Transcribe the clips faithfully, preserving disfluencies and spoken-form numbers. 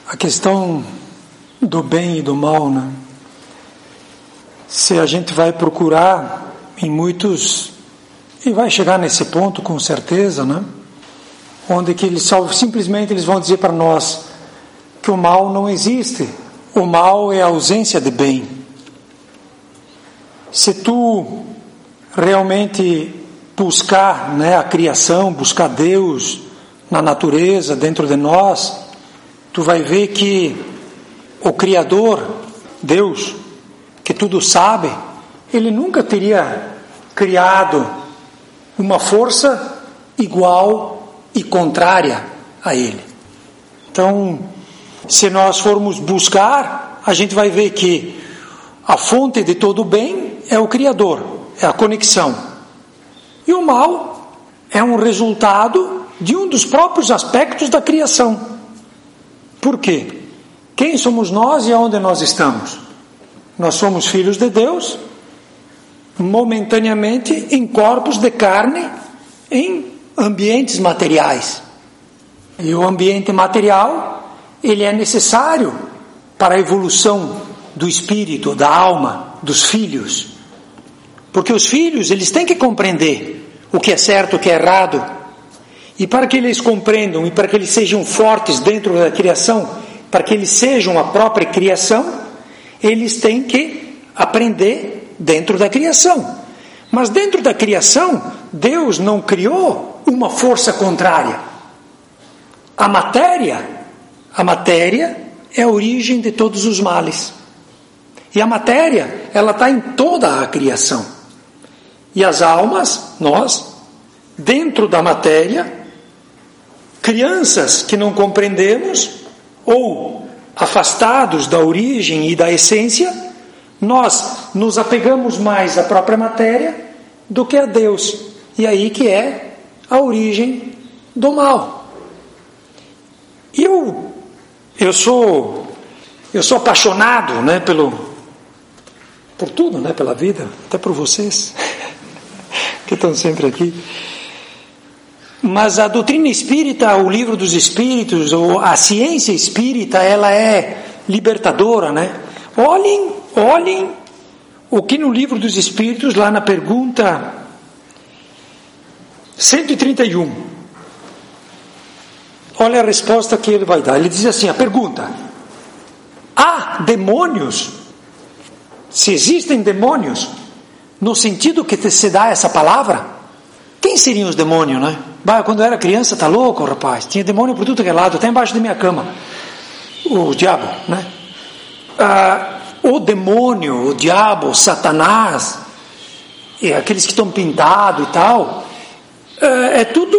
A questão do bem e do mal, né? Se a gente vai procurar em muitos, e vai chegar nesse ponto com certeza, né? Onde que eles só, simplesmente eles vão dizer para nós que o mal não existe. O mal é a ausência de bem. Se tu realmente buscar, né, a criação, buscar Deus na natureza, dentro de nós, tu vai ver que o Criador, Deus, que tudo sabe, Ele nunca teria criado uma força igual e contrária a Ele. Então, se nós formos buscar, a gente vai ver que a fonte de todo o bem é o Criador, é a conexão. E o mal é um resultado de um dos próprios aspectos da criação. Por quê? Quem somos nós e aonde nós estamos? Nós somos filhos de Deus, momentaneamente em corpos de carne, em ambientes materiais. E o ambiente material, ele é necessário para a evolução do espírito, da alma, dos filhos. Porque os filhos, eles têm que compreender o que é certo, o que é errado. E para que eles compreendam, e para que eles sejam fortes dentro da criação, para que eles sejam a própria criação, eles têm que aprender dentro da criação. Mas dentro da criação, Deus não criou uma força contrária. A matéria, a matéria é a origem de todos os males. E a matéria, ela está em toda a criação. E as almas, nós, dentro da matéria, crianças que não compreendemos, ou afastados da origem e da essência, nós nos apegamos mais à própria matéria do que a Deus. E aí que é a origem do mal. Eu, eu sou, eu sou apaixonado, né, pelo, por tudo, né, pela vida, até por vocês que estão sempre aqui. Mas a doutrina espírita, o livro dos espíritos, ou a ciência espírita, ela é libertadora, né? Olhem, olhem o que no livro dos espíritos, lá na pergunta cento e trinta e um, olha a resposta que ele vai dar. Ele diz assim, a pergunta: há demônios? Se existem demônios, no sentido que se dá essa palavra, quem seriam os demônios, né? Bah, quando eu era criança, tá louco, rapaz? Tinha demônio por tudo que é lado, até embaixo da minha cama. O diabo, né? Ah, o demônio, o diabo, Satanás, e aqueles que estão pintados e tal, é, é tudo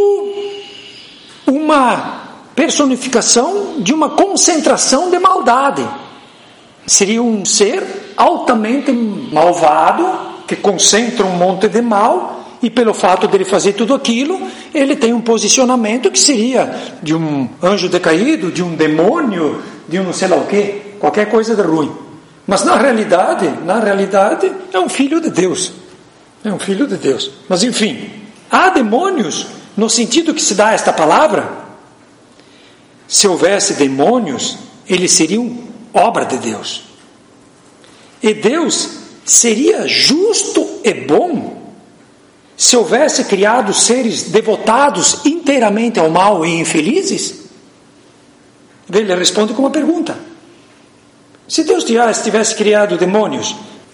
uma personificação de uma concentração de maldade. Seria um ser altamente malvado, que concentra um monte de mal, e pelo fato dele fazer tudo aquilo, ele tem um posicionamento que seria de um anjo decaído, de um demônio, de um não sei lá o quê, qualquer coisa de ruim. Mas na realidade, na realidade, é um filho de Deus. É um filho de Deus. Mas enfim, há demônios, no sentido que se dá esta palavra. Se houvesse demônios, eles seriam obra de Deus. E Deus seria justo e bom se houvesse criado seres devotados inteiramente ao mal e infelizes? Ele responde com uma pergunta. Se Deus tivesse criado demônios,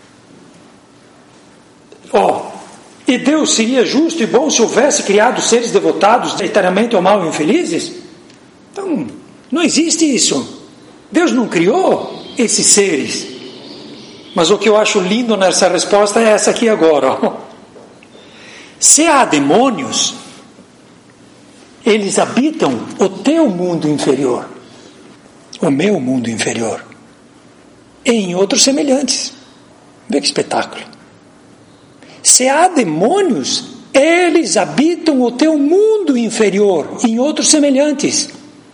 ó, e Deus seria justo e bom se houvesse criado seres devotados inteiramente ao mal e infelizes? Então, não existe isso. Deus não criou esses seres. Mas o que eu acho lindo nessa resposta é essa aqui agora, ó. Se há demônios, eles habitam o teu mundo inferior, o meu mundo inferior, e em outros semelhantes. Vê que espetáculo. Se há demônios, eles habitam o teu mundo inferior, em outros semelhantes.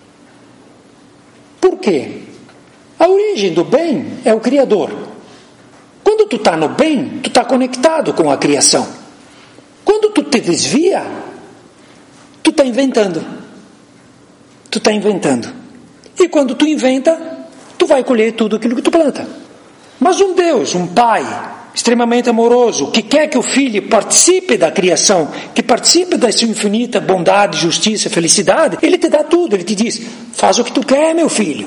Por quê? A origem do bem é o Criador. Quando tu está no bem, tu está conectado com a criação. Quando tu te desvia, tu está inventando. Tu está inventando. E quando tu inventa, tu vai colher tudo aquilo que tu planta. Mas um Deus, um Pai extremamente amoroso, que quer que o filho participe da criação, que participe da sua infinita bondade, justiça, felicidade, ele te dá tudo, ele te diz, faz o que tu quer, meu filho.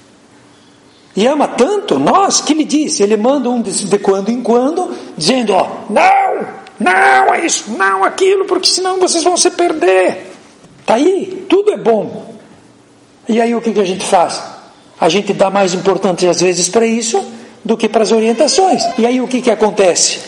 E ama tanto nós que ele diz, ele manda um de, de quando em quando, dizendo, ó, não, não é isso, não aquilo, porque senão vocês vão se perder. Está aí, tudo é bom. E aí o que, que a gente faz? A gente dá mais importância às vezes para isso do que para as orientações. E aí o que, que acontece?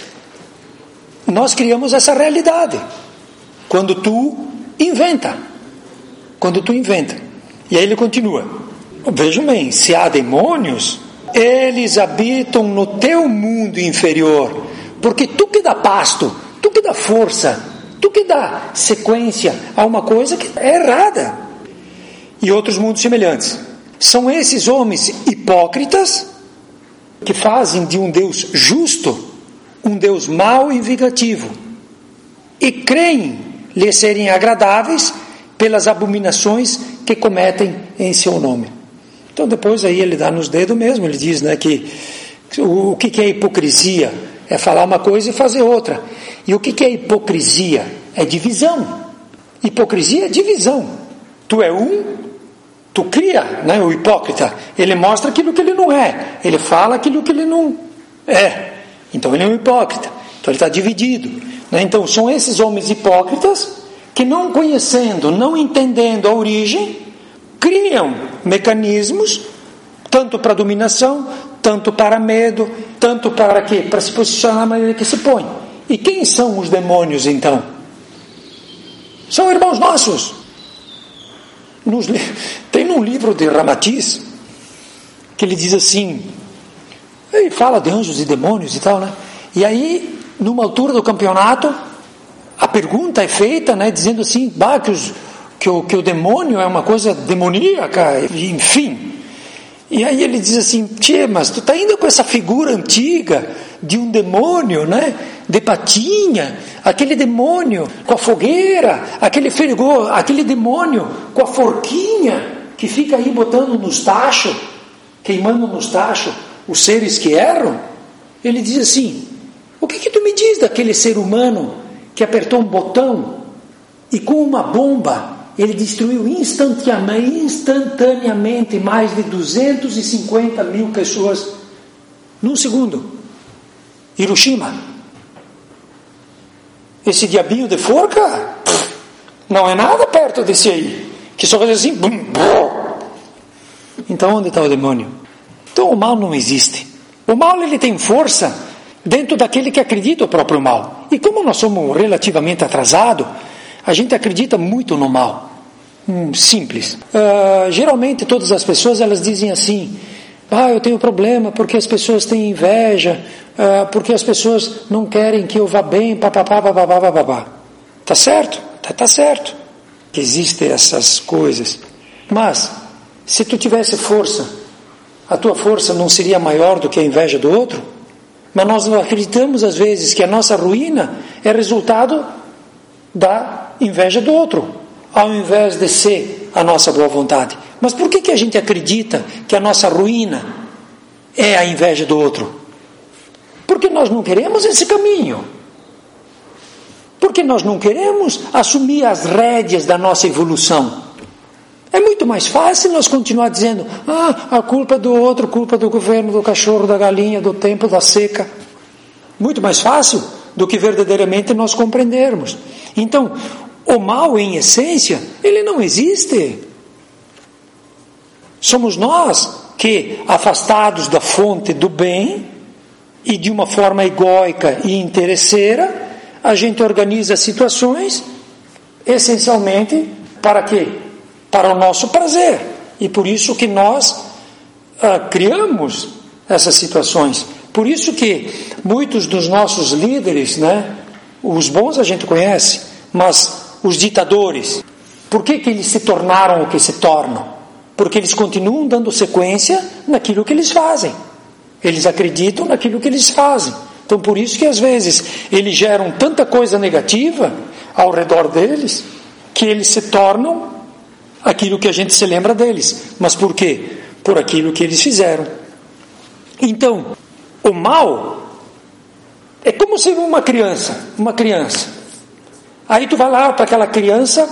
Nós criamos essa realidade. Quando tu inventa. Quando tu inventa. E aí ele continua. Vejam bem, se há demônios, eles habitam no teu mundo inferior. Porque tu que dá pasto, tu que dá força, tu que dá sequência a uma coisa que é errada. E outros mundos semelhantes. São esses homens hipócritas que fazem de um Deus justo um Deus mau e vingativo e creem lhe serem agradáveis pelas abominações que cometem em seu nome. Então depois aí ele dá nos dedos mesmo, ele diz, né, que o, o que é hipocrisia? É falar uma coisa e fazer outra. E o que é hipocrisia? É divisão. Hipocrisia é divisão. Tu é um, tu cria, né, o hipócrita, ele mostra aquilo que ele não é, ele fala aquilo que ele não é, então ele é um hipócrita, então ele está dividido, né? Então são esses homens hipócritas que não conhecendo, não entendendo a origem, criam mecanismos, tanto para dominação, tanto para medo, tanto para quê? Para se posicionar da maneira que se põe. E quem são os demônios então? São irmãos nossos. Nos, tem num livro de Ramatiz que ele diz assim, ele fala de anjos e demônios e tal, né? E aí, numa altura do campeonato, a pergunta é feita, né, dizendo assim, bah, que, os, que, o, que o demônio é uma coisa demoníaca, enfim. E aí ele diz assim, tchê, mas tu tá indo com essa figura antiga de um demônio, né, de patinha, aquele demônio com a fogueira, aquele ferigor, aquele demônio com a forquinha que fica aí botando nos tachos, queimando nos tachos os seres que erram. Ele diz assim, o que que tu me diz daquele ser humano que apertou um botão e com uma bomba ele destruiu instantaneamente, instantaneamente mais de duzentos e cinquenta mil pessoas num segundo? Hiroshima. Esse diabinho de forca não é nada perto desse aí, que só faz assim, bum, bum. Então onde está o demônio? Então o mal não existe. O mal, ele tem força dentro daquele que acredita o próprio mal. E como nós somos relativamente atrasados, a gente acredita muito no mal. Hum, simples. Uh, geralmente todas as pessoas, elas dizem assim, ah, eu tenho problema porque as pessoas têm inveja, uh, porque as pessoas não querem que eu vá bem, papapá, papapá, papapá. Tá certo? Tá, tá certo que existem essas coisas. Mas, se tu tivesse força, a tua força não seria maior do que a inveja do outro? Mas nós não acreditamos às vezes que a nossa ruína é resultado da inveja do outro, ao invés de ser a nossa boa vontade. Mas por que que a gente acredita que a nossa ruína é a inveja do outro? Porque nós não queremos esse caminho. Porque nós não queremos assumir as rédeas da nossa evolução. É muito mais fácil nós continuar dizendo, ah, a culpa é do outro, culpa do governo, do cachorro, da galinha, do tempo, da seca. Muito mais fácil do que verdadeiramente nós compreendermos. Então, o mal, em essência, ele não existe. Somos nós que, afastados da fonte do bem, e de uma forma egóica e interesseira, a gente organiza situações, essencialmente, para quê? Para o nosso prazer. E por isso que nós ah, criamos essas situações. Por isso que muitos dos nossos líderes, né, os bons a gente conhece, mas os ditadores, por que que eles se tornaram o que se tornam? Porque eles continuam dando sequência naquilo que eles fazem. Eles acreditam naquilo que eles fazem. Então por isso que às vezes eles geram tanta coisa negativa ao redor deles, que eles se tornam aquilo que a gente se lembra deles. Mas por quê? Por aquilo que eles fizeram. Então, o mal é como se uma criança, uma criança. Aí tu vai lá para aquela criança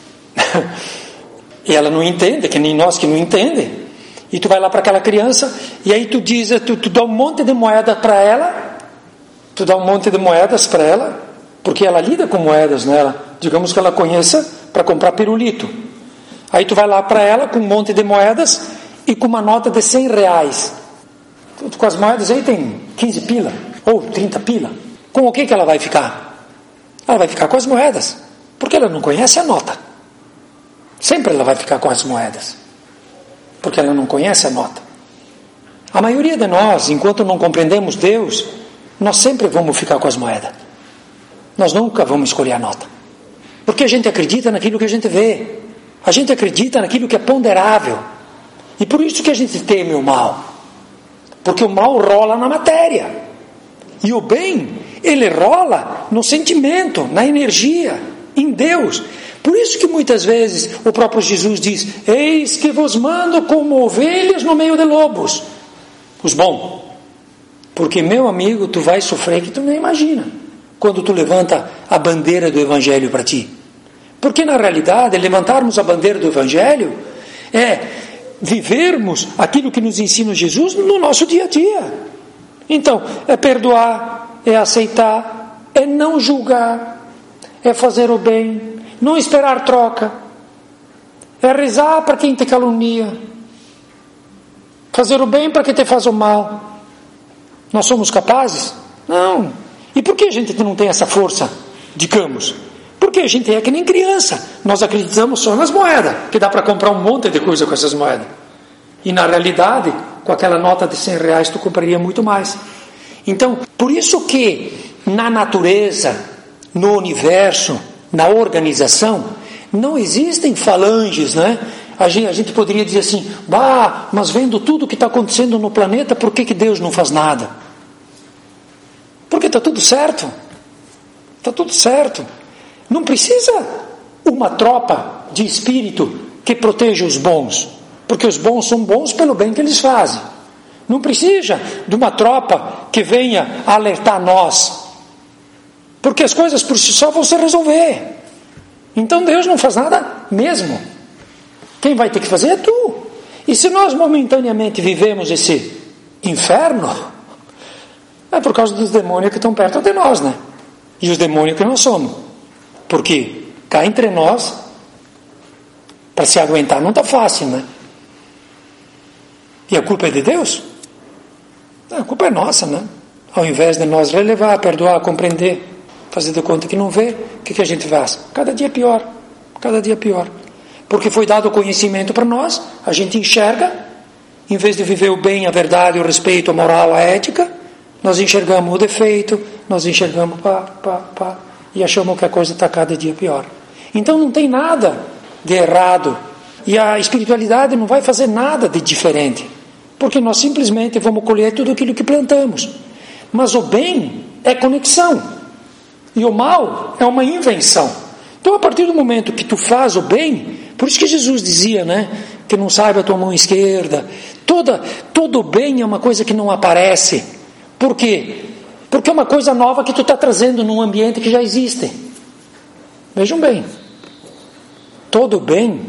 e ela não entende, que nem nós que não entendem. E tu vai lá para aquela criança e aí tu diz, tu, tu dá um monte de moeda para ela, tu dá um monte de moedas para ela, porque ela lida com moedas nela. Digamos que ela conheça para comprar pirulito. Aí tu vai lá para ela com um monte de moedas e com uma nota de cem reais. Com as moedas aí tem quinze pila ou trinta pila. Com o que que ela vai ficar? Ela vai ficar com as moedas, porque ela não conhece a nota. Sempre ela vai ficar com as moedas, porque ela não conhece a nota. A maioria de nós, enquanto não compreendemos Deus, nós sempre vamos ficar com as moedas. Nós nunca vamos escolher a nota, porque a gente acredita naquilo que a gente vê. A gente acredita naquilo que é ponderável. E por isso que a gente teme o mal, porque o mal rola na matéria, e o bem, ele rola no sentimento, na energia, em Deus. Por isso que muitas vezes o próprio Jesus diz: eis que vos mando como ovelhas no meio de lobos. Os bons. Porque, meu amigo, tu vai sofrer que tu nem imagina quando tu levanta a bandeira do Evangelho para ti. Porque na realidade, levantarmos a bandeira do Evangelho é vivermos aquilo que nos ensina Jesus no nosso dia a dia. Então, é perdoar, é aceitar, é não julgar, é fazer o bem, não esperar troca, é rezar para quem te calunia, fazer o bem para quem te faz o mal. Nós somos capazes? Não. E por que a gente não tem essa força, digamos? Porque a gente é que nem criança. Nós acreditamos só nas moedas, que dá para comprar um monte de coisa com essas moedas. E na realidade, com aquela nota de cem reais, tu compraria muito mais. Então, por isso que na natureza, no universo, na organização, não existem falanges, né? A gente, a gente poderia dizer assim: bah, mas vendo tudo que está acontecendo no planeta, por que, que Deus não faz nada? Porque está tudo certo. Está tudo certo. Não precisa uma tropa de espírito que proteja os bons, porque os bons são bons pelo bem que eles fazem. Não precisa de uma tropa que venha alertar nós, porque as coisas por si só vão se resolver. Então Deus não faz nada mesmo. Quem vai ter que fazer é tu. E se nós momentaneamente vivemos esse inferno, é por causa dos demônios que estão perto de nós, né? E os demônios que nós somos. Porque cá entre nós, para se aguentar não está fácil, né? E a culpa é de Deus? A culpa é nossa, né? Ao invés de nós relevar, perdoar, compreender, fazer de conta que não vê, o que, que a gente faz? Cada dia pior, cada dia pior. Porque foi dado o conhecimento para nós, a gente enxerga, em vez de viver o bem, a verdade, o respeito, a moral, a ética, nós enxergamos o defeito, nós enxergamos pá, pá, pá, e achamos que a coisa está cada dia pior. Então não tem nada de errado, e a espiritualidade não vai fazer nada de diferente, porque nós simplesmente vamos colher tudo aquilo que plantamos. Mas o bem é conexão, e o mal é uma invenção. Então, a partir do momento que tu faz o bem, por isso que Jesus dizia, né, que não saiba a tua mão esquerda, toda, todo bem é uma coisa que não aparece. Por quê? Porque é uma coisa nova que tu está trazendo num ambiente que já existe. Vejam bem, todo bem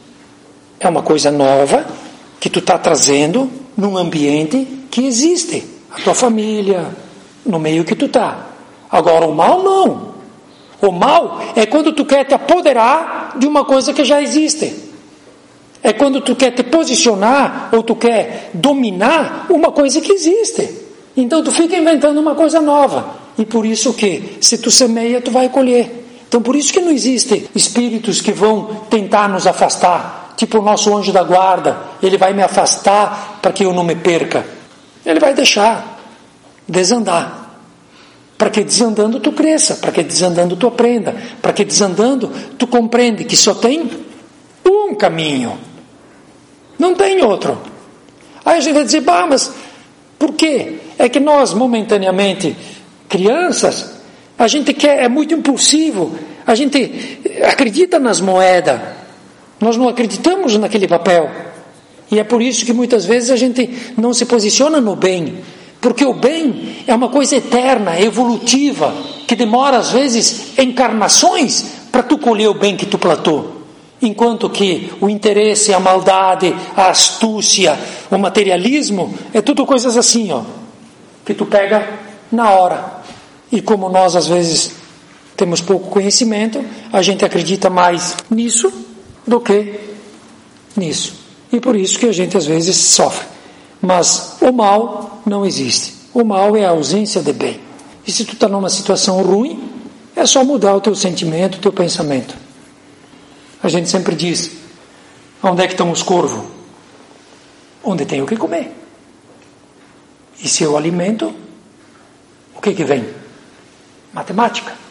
é uma coisa nova que tu está trazendo num ambiente que existe, a tua família, no meio que tu está. Agora o mal não. O mal é quando tu quer te apoderar de uma coisa que já existe. É quando tu quer te posicionar ou tu quer dominar uma coisa que existe. Então tu fica inventando uma coisa nova. E por isso que, se tu semeia, tu vai colher. Então por isso que não existe espíritos que vão tentar nos afastar. Tipo o nosso anjo da guarda, ele vai me afastar para que eu não me perca. Ele vai deixar desandar. Para que desandando tu cresça, para que desandando tu aprenda, para que desandando tu compreende que só tem um caminho, não tem outro. Aí a gente vai dizer, bah, mas por quê? É que nós momentaneamente, crianças, a gente quer, é muito impulsivo, a gente acredita nas moedas, Nós não acreditamos naquele papel. E é por isso que muitas vezes a gente não se posiciona no bem. Porque o bem é uma coisa eterna, evolutiva, que demora às vezes encarnações para tu colher o bem que tu plantou. Enquanto que o interesse, a maldade, a astúcia, o materialismo, é tudo coisas assim, ó, que tu pega na hora. E como nós às vezes temos pouco conhecimento, a gente acredita mais nisso do que nisso. E por isso que a gente às vezes sofre. Mas o mal não existe. O mal é a ausência de bem. E se tu está numa situação ruim, é só mudar o teu sentimento, o teu pensamento. A gente sempre diz, onde é que estão os corvos? Onde tem o que comer. E se eu alimento, o que que vem? Matemática.